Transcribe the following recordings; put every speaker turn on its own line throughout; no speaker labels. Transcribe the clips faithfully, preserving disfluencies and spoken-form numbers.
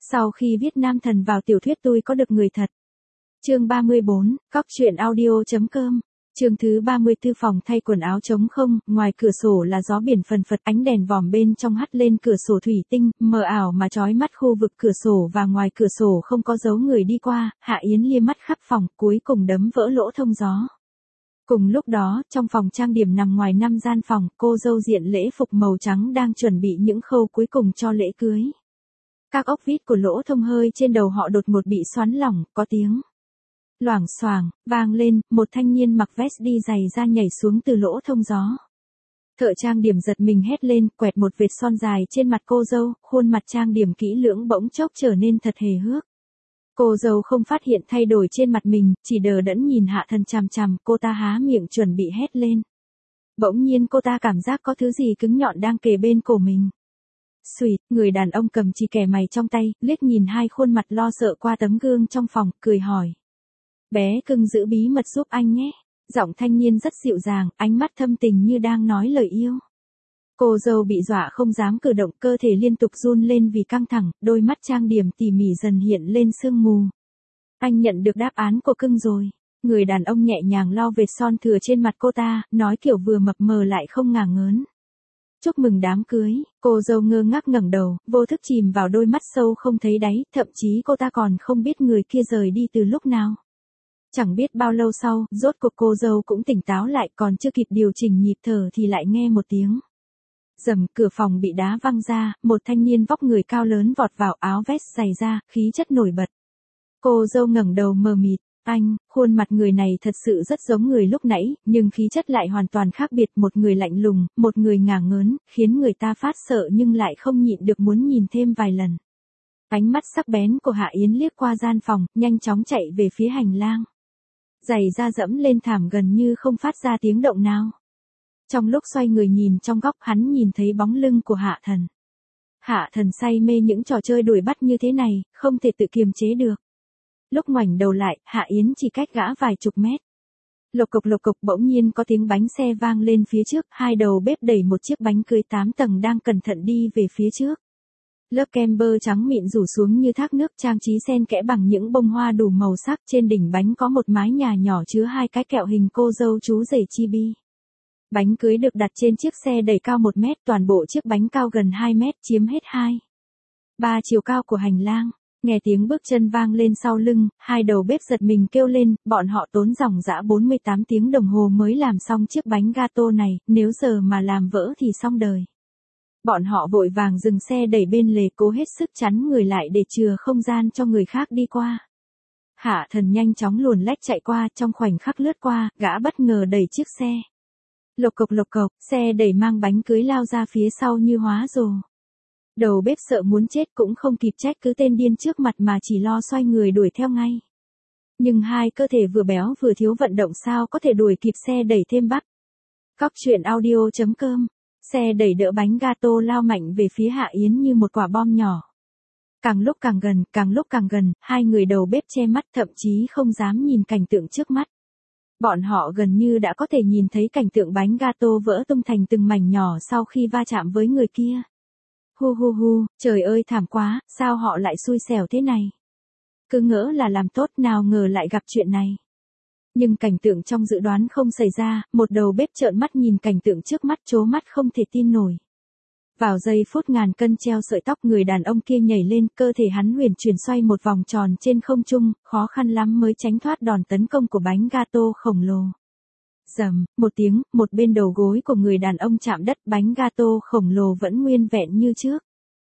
Sau khi viết nam thần vào tiểu thuyết tôi có được người thật. Chương ba mươi bốn, Cóc truyện audio.com. Chương thứ ba mươi tư, phòng thay quần áo trống không, ngoài cửa sổ là gió biển phần phật, ánh đèn vòm bên trong hắt lên cửa sổ thủy tinh, mờ ảo mà chói mắt, khu vực cửa sổ và ngoài cửa sổ không có dấu người đi qua. Hạ Yến liếc mắt khắp phòng, cuối cùng đấm vỡ lỗ thông gió. Cùng lúc đó, trong phòng trang điểm nằm ngoài năm gian phòng, cô dâu diện lễ phục màu trắng đang chuẩn bị những khâu cuối cùng cho lễ cưới. Các ốc vít của lỗ thông hơi trên đầu họ đột ngột bị xoắn lỏng, có tiếng loảng xoảng vang lên, một thanh niên mặc vest đi giày da nhảy xuống từ lỗ thông gió. Thợ trang điểm giật mình hét lên, quẹt một vệt son dài trên mặt cô dâu, khuôn mặt trang điểm kỹ lưỡng bỗng chốc trở nên thật hề hước. Cô dâu không phát hiện thay đổi trên mặt mình, chỉ đờ đẫn nhìn Hạ Thần chằm chằm, cô ta há miệng chuẩn bị hét lên. Bỗng nhiên cô ta cảm giác có thứ gì cứng nhọn đang kề bên cổ mình. Xùyt, người đàn ông cầm chì kẻ mày trong tay, liếc nhìn hai khuôn mặt lo sợ qua tấm gương trong phòng, cười hỏi. Bé cưng giữ bí mật giúp anh nhé. Giọng thanh niên rất dịu dàng, ánh mắt thâm tình như đang nói lời yêu. Cô dâu bị dọa không dám cử động, cơ thể liên tục run lên vì căng thẳng, đôi mắt trang điểm tỉ mỉ dần hiện lên sương mù. Anh nhận được đáp án của cưng rồi. Người đàn ông nhẹ nhàng lau vệt son thừa trên mặt cô ta, nói kiểu vừa mập mờ lại không ngả ngớn. Chúc mừng đám cưới. Cô dâu ngơ ngác ngẩng đầu, vô thức chìm vào đôi mắt sâu không thấy đáy, thậm chí cô ta còn không biết người kia rời đi từ lúc nào. Chẳng biết bao lâu sau, rốt cuộc cô dâu cũng tỉnh táo lại, còn chưa kịp điều chỉnh nhịp thở thì lại nghe một tiếng rầm, cửa phòng bị đá văng ra, một thanh niên vóc người cao lớn vọt vào, áo vest giày da, khí chất nổi bật. Cô dâu ngẩng đầu mờ mịt, anh, khuôn mặt người này thật sự rất giống người lúc nãy, nhưng khí chất lại hoàn toàn khác biệt, một người lạnh lùng, một người ngả ngớn, khiến người ta phát sợ nhưng lại không nhịn được muốn nhìn thêm vài lần. Ánh mắt sắc bén của Hạ Yến liếc qua gian phòng, nhanh chóng chạy về phía hành lang. Giày da dẫm lên thảm gần như không phát ra tiếng động nào. Trong lúc xoay người nhìn trong góc, hắn nhìn thấy bóng lưng của Hạ Thần. Hạ Thần say mê những trò chơi đuổi bắt như thế này, không thể tự kiềm chế được. Lúc ngoảnh đầu lại, Hạ Yến chỉ cách gã vài chục mét. Lộc cộc lộc cộc, bỗng nhiên có tiếng bánh xe vang lên phía trước, hai đầu bếp đẩy một chiếc bánh cưới tám tầng đang cẩn thận đi về phía trước. Lớp kem bơ trắng mịn rủ xuống như thác nước, trang trí xen kẽ bằng những bông hoa đủ màu sắc, trên đỉnh bánh có một mái nhà nhỏ chứa hai cái kẹo hình cô dâu chú rể chibi. Bánh cưới được đặt trên chiếc xe đẩy cao một mét, toàn bộ chiếc bánh cao gần hai mét, chiếm hết hai ba chiều cao của hành lang. Nghe tiếng bước chân vang lên sau lưng, hai đầu bếp giật mình kêu lên, bọn họ tốn dòng dã bốn mươi tám tiếng đồng hồ mới làm xong chiếc bánh gato này, nếu giờ mà làm vỡ thì xong đời. Bọn họ vội vàng dừng xe đẩy bên lề, cố hết sức chắn người lại để chừa không gian cho người khác đi qua. Hạ Thần nhanh chóng luồn lách chạy qua, trong khoảnh khắc lướt qua, gã bất ngờ đẩy chiếc xe. Lộc cộc lộc cộc, xe đẩy mang bánh cưới lao ra phía sau như hóa rồ. Đầu bếp sợ muốn chết cũng không kịp trách cứ tên điên trước mặt mà chỉ lo xoay người đuổi theo ngay. Nhưng hai cơ thể vừa béo vừa thiếu vận động sao có thể đuổi kịp xe đẩy thêm bắp. Cóc truyện audio.com. Xe đẩy đỡ bánh gato lao mạnh về phía Hạ Yến như một quả bom nhỏ. Càng lúc càng gần, càng lúc càng gần, hai người đầu bếp che mắt, thậm chí không dám nhìn cảnh tượng trước mắt. Bọn họ gần như đã có thể nhìn thấy cảnh tượng bánh gato vỡ tung thành từng mảnh nhỏ sau khi va chạm với người kia. Hu hu hu, trời ơi thảm quá, sao họ lại xui xẻo thế này? Cứ ngỡ là làm tốt, nào ngờ lại gặp chuyện này. Nhưng cảnh tượng trong dự đoán không xảy ra, một đầu bếp trợn mắt nhìn cảnh tượng trước mắt, trố mắt không thể tin nổi. Vào giây phút ngàn cân treo sợi tóc, người đàn ông kia nhảy lên, cơ thể hắn huyền chuyển xoay một vòng tròn trên không trung, khó khăn lắm mới tránh thoát đòn tấn công của bánh gato khổng lồ. Rầm, một tiếng, một bên đầu gối của người đàn ông chạm đất, bánh gato khổng lồ vẫn nguyên vẹn như trước.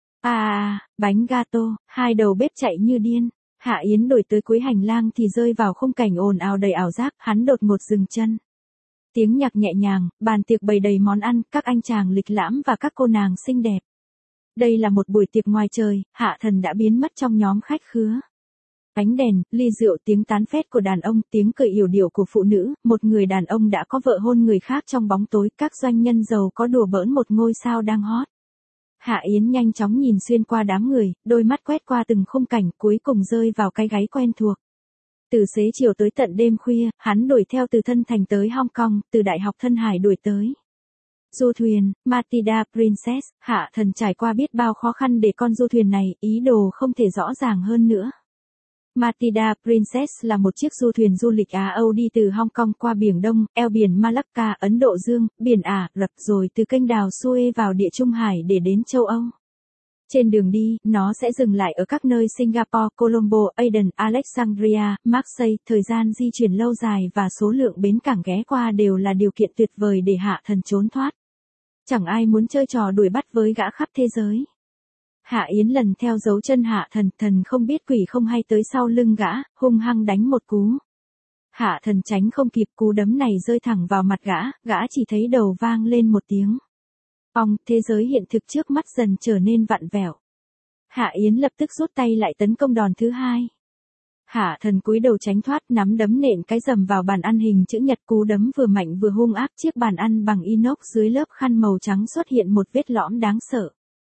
À, bánh gato, hai đầu bếp chạy như điên. Hạ Yến đổi tới cuối hành lang thì rơi vào khung cảnh ồn ào đầy ảo giác, hắn đột ngột dừng chân. Tiếng nhạc nhẹ nhàng, bàn tiệc bày đầy món ăn, các anh chàng lịch lãm và các cô nàng xinh đẹp. Đây là một buổi tiệc ngoài trời, Hạ Thần đã biến mất trong nhóm khách khứa. Ánh đèn, ly rượu, tiếng tán phét của đàn ông, tiếng cười yểu điệu của phụ nữ, một người đàn ông đã có vợ hôn người khác trong bóng tối, các doanh nhân giàu có đùa bỡn một ngôi sao đang hot. Hạ Yến nhanh chóng nhìn xuyên qua đám người, đôi mắt quét qua từng khung cảnh, cuối cùng rơi vào cái gáy quen thuộc. Từ xế chiều tới tận đêm khuya, hắn đuổi theo từ Thân Thành tới Hong Kong, từ Đại học Thân Hải đuổi tới Du thuyền, Matilda Princess, Hạ Thần trải qua biết bao khó khăn để con du thuyền này, ý đồ không thể rõ ràng hơn nữa. Matilda Princess là một chiếc du thuyền du lịch Á Âu đi từ Hong Kong qua Biển Đông, eo biển Malacca, Ấn Độ Dương, biển Ả Rập rồi từ kênh đào Suez vào Địa Trung Hải để đến châu Âu. Trên đường đi, nó sẽ dừng lại ở các nơi Singapore, Colombo, Aden, Alexandria, Marseille, thời gian di chuyển lâu dài và số lượng bến cảng ghé qua đều là điều kiện tuyệt vời để Hạ Thần trốn thoát. Chẳng ai muốn chơi trò đuổi bắt với gã khắp thế giới. Hạ Yến lần theo dấu chân Hạ Thần, thần không biết quỷ không hay tới sau lưng gã, hung hăng đánh một cú. Hạ Thần tránh không kịp, cú đấm này rơi thẳng vào mặt gã, gã chỉ thấy đầu vang lên một tiếng. Ong, thế giới hiện thực trước mắt dần trở nên vặn vẹo. Hạ Yến lập tức rút tay lại tấn công đòn thứ hai. Hạ Thần cúi đầu tránh thoát, nắm đấm nện cái rầm vào bàn ăn hình chữ nhật, cú đấm vừa mạnh vừa hung ác, chiếc bàn ăn bằng inox dưới lớp khăn màu trắng xuất hiện một vết lõm đáng sợ.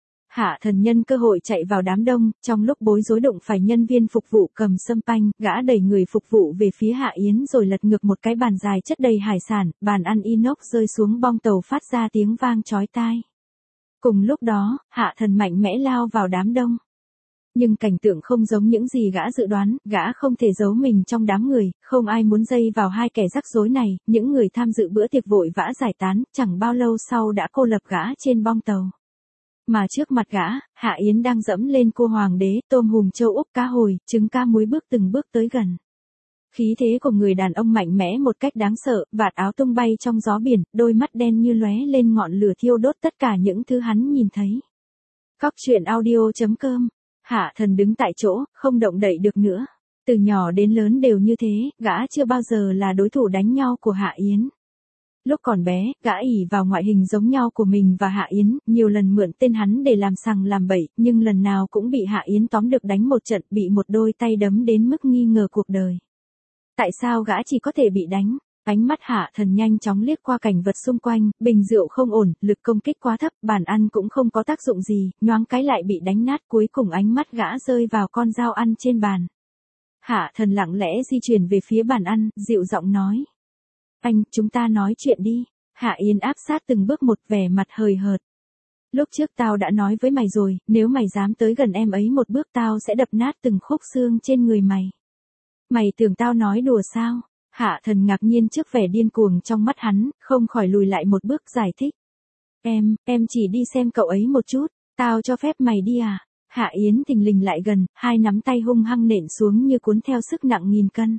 Hạ Thần nhân cơ hội chạy vào đám đông, trong lúc bối rối đụng phải nhân viên phục vụ cầm sâm panh, gã đẩy người phục vụ về phía Hạ Yến rồi lật ngược một cái bàn dài chất đầy hải sản, bàn ăn inox rơi xuống bong tàu phát ra tiếng vang chói tai. Cùng lúc đó, Hạ Thần mạnh mẽ lao vào đám đông. Nhưng cảnh tượng không giống những gì gã dự đoán, gã không thể giấu mình trong đám người, không ai muốn dây vào hai kẻ rắc rối này, những người tham dự bữa tiệc vội vã giải tán, chẳng bao lâu sau đã cô lập gã trên bong tàu. Mà trước mặt gã, Hạ Yến đang dẫm lên cua hoàng đế, tôm hùm châu Úc, cá hồi, trứng cá muối bước từng bước tới gần. Khí thế của người đàn ông mạnh mẽ một cách đáng sợ, vạt áo tung bay trong gió biển, đôi mắt đen như lóe lên ngọn lửa thiêu đốt tất cả những thứ hắn nhìn thấy. Cóc truyện audio chấm com. Hạ Thần đứng tại chỗ, không động đậy được nữa. Từ nhỏ đến lớn đều như thế, gã chưa bao giờ là đối thủ đánh nhau của Hạ Yến. Lúc còn bé, gã ỷ vào ngoại hình giống nhau của mình và Hạ Yến, nhiều lần mượn tên hắn để làm sằng làm bậy, nhưng lần nào cũng bị Hạ Yến tóm được đánh một trận, bị một đôi tay đấm đến mức nghi ngờ cuộc đời. Tại sao gã chỉ có thể bị đánh? Ánh mắt Hạ Thần nhanh chóng liếc qua cảnh vật xung quanh, bình rượu không ổn, lực công kích quá thấp, bàn ăn cũng không có tác dụng gì, nhoáng cái lại bị đánh nát, cuối cùng ánh mắt gã rơi vào con dao ăn trên bàn. Hạ Thần lặng lẽ di chuyển về phía bàn ăn, dịu giọng nói. Anh, chúng ta nói chuyện đi. Hạ Yến áp sát từng bước một, vẻ mặt hời hợt. Lúc trước tao đã nói với mày rồi, nếu mày dám tới gần em ấy một bước tao sẽ đập nát từng khúc xương trên người mày. Mày tưởng tao nói đùa sao? Hạ Thần ngạc nhiên trước vẻ điên cuồng trong mắt hắn, không khỏi lùi lại một bước giải thích. Em, em chỉ đi xem cậu ấy một chút, tao cho phép mày đi à? Hạ Yến thình lình lại gần, hai nắm tay hung hăng nện xuống như cuốn theo sức nặng nghìn cân.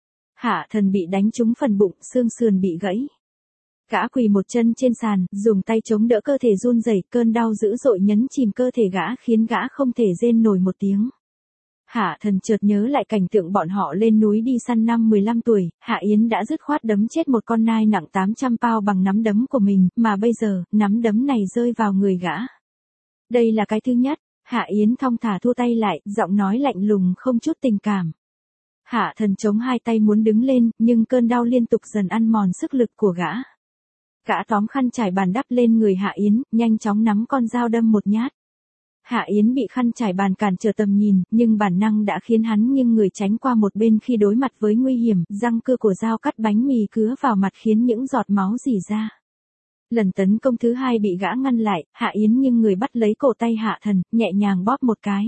Hạ Thần bị đánh trúng phần bụng, xương sườn bị gãy. Gã quỳ một chân trên sàn, dùng tay chống đỡ cơ thể run rẩy, cơn đau dữ dội nhấn chìm cơ thể gã khiến gã không thể rên nổi một tiếng. Hạ Thần chợt nhớ lại cảnh tượng bọn họ lên núi đi săn năm mười lăm tuổi, Hạ Yến đã dứt khoát đấm chết một con nai nặng tám trăm pound bằng nắm đấm của mình, mà bây giờ, nắm đấm này rơi vào người gã. Đây là cái thứ nhất, Hạ Yến thong thả thua tay lại, giọng nói lạnh lùng không chút tình cảm. Hạ Thần chống hai tay muốn đứng lên, nhưng cơn đau liên tục dần ăn mòn sức lực của gã. Gã tóm khăn trải bàn đắp lên người Hạ Yến, nhanh chóng nắm con dao đâm một nhát. Hạ Yến bị khăn trải bàn cản trở tầm nhìn, nhưng bản năng đã khiến hắn nghiêng người tránh qua một bên khi đối mặt với nguy hiểm, răng cưa của dao cắt bánh mì cứa vào mặt khiến những giọt máu rỉ ra. Lần tấn công thứ hai bị gã ngăn lại, Hạ Yến nghiêng người bắt lấy cổ tay Hạ Thần, nhẹ nhàng bóp một cái.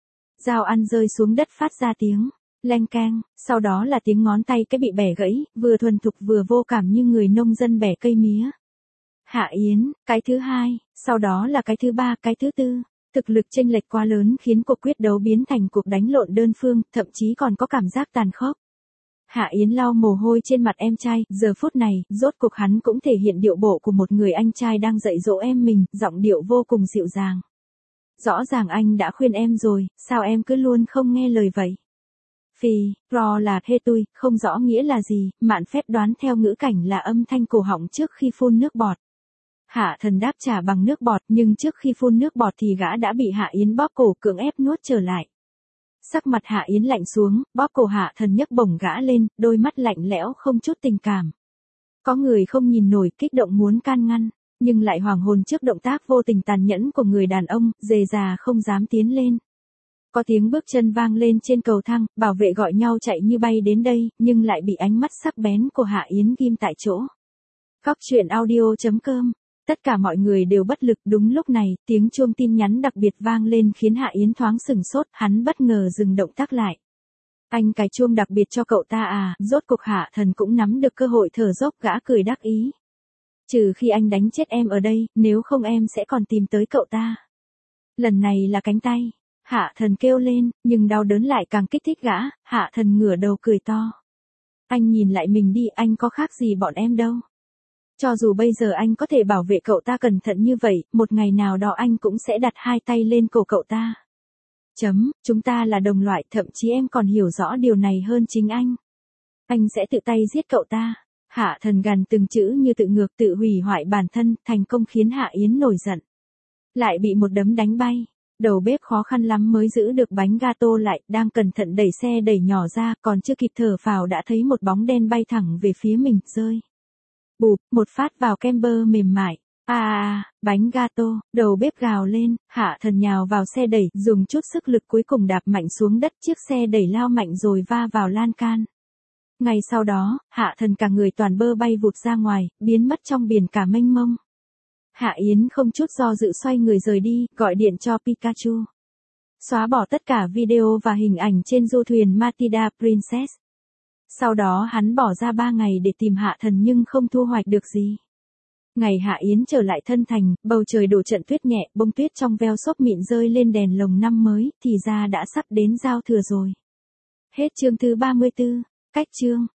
Dao ăn rơi xuống đất phát ra tiếng leng keng, sau đó là tiếng ngón tay cái bị bẻ gãy, vừa thuần thục vừa vô cảm như người nông dân bẻ cây mía. Hạ Yến, cái thứ hai, sau đó là cái thứ ba, cái thứ tư. Thực lực chênh lệch quá lớn khiến cuộc quyết đấu biến thành cuộc đánh lộn đơn phương, thậm chí còn có cảm giác tàn khốc. Hạ Yến lau mồ hôi trên mặt em trai, giờ phút này, rốt cuộc hắn cũng thể hiện điệu bộ của một người anh trai đang dạy dỗ em mình, giọng điệu vô cùng dịu dàng. Rõ ràng anh đã khuyên em rồi, sao em cứ luôn không nghe lời vậy? Phi, ro là hê tui, không rõ nghĩa là gì, mạn phép đoán theo ngữ cảnh là âm thanh cổ họng trước khi phun nước bọt. Hạ Thần đáp trả bằng nước bọt, nhưng trước khi phun nước bọt thì gã đã bị Hạ Yến bóp cổ cưỡng ép nuốt trở lại. Sắc mặt Hạ Yến lạnh xuống, bóp cổ Hạ Thần nhấc bổng gã lên, đôi mắt lạnh lẽo không chút tình cảm. Có người không nhìn nổi, kích động muốn can ngăn, nhưng lại hoàng hồn trước động tác vô tình tàn nhẫn của người đàn ông, dề già không dám tiến lên. Có tiếng bước chân vang lên trên cầu thang, bảo vệ gọi nhau chạy như bay đến đây, nhưng lại bị ánh mắt sắc bén của Hạ Yến ghim tại chỗ. Cóc truyện audio chấm com Tất cả mọi người đều bất lực. Đúng lúc này, tiếng chuông tin nhắn đặc biệt vang lên khiến Hạ Yến thoáng sửng sốt, hắn bất ngờ dừng động tác lại. Anh cài chuông đặc biệt cho cậu ta à, rốt cuộc Hạ Thần cũng nắm được cơ hội thở dốc, gã cười đắc ý. Trừ khi anh đánh chết em ở đây, nếu không em sẽ còn tìm tới cậu ta. Lần này là cánh tay. Hạ Thần kêu lên, nhưng đau đớn lại càng kích thích gã. Hạ Thần ngửa đầu cười to. Anh nhìn lại mình đi, anh có khác gì bọn em đâu. Cho dù bây giờ anh có thể bảo vệ cậu ta cẩn thận như vậy, một ngày nào đó anh cũng sẽ đặt hai tay lên cổ cậu ta. Chấm, chúng ta là đồng loại, thậm chí em còn hiểu rõ điều này hơn chính anh. Anh sẽ tự tay giết cậu ta. Hạ Thần gằn từng chữ như tự ngược, tự hủy hoại bản thân, thành công khiến Hạ Yến nổi giận. Lại bị một đấm đánh bay. Đầu bếp khó khăn lắm mới giữ được bánh gato lại, đang cẩn thận đẩy xe đẩy nhỏ ra, còn chưa kịp thở phào đã thấy một bóng đen bay thẳng về phía mình, rơi. Bụp, một phát vào kem bơ mềm mại. À, à, bánh gato, đầu bếp gào lên. Hạ Thần nhào vào xe đẩy, dùng chút sức lực cuối cùng đạp mạnh xuống đất, chiếc xe đẩy lao mạnh rồi va vào lan can. Ngay sau đó, Hạ Thần cả người toàn bơ bay vụt ra ngoài, biến mất trong biển cả mênh mông. Hạ Yến không chút do dự xoay người rời đi, gọi điện cho Pikachu. Xóa bỏ tất cả video và hình ảnh trên du thuyền Matilda Princess. Sau đó hắn bỏ ra ba ngày để tìm Hạ Thần nhưng không thu hoạch được gì. Ngày Hạ Yến trở lại thân thành, bầu trời đổ trận tuyết nhẹ, bông tuyết trong veo xốp mịn rơi lên đèn lồng năm mới, thì ra đã sắp đến giao thừa rồi. Hết chương thứ ba mươi tư, cách chương.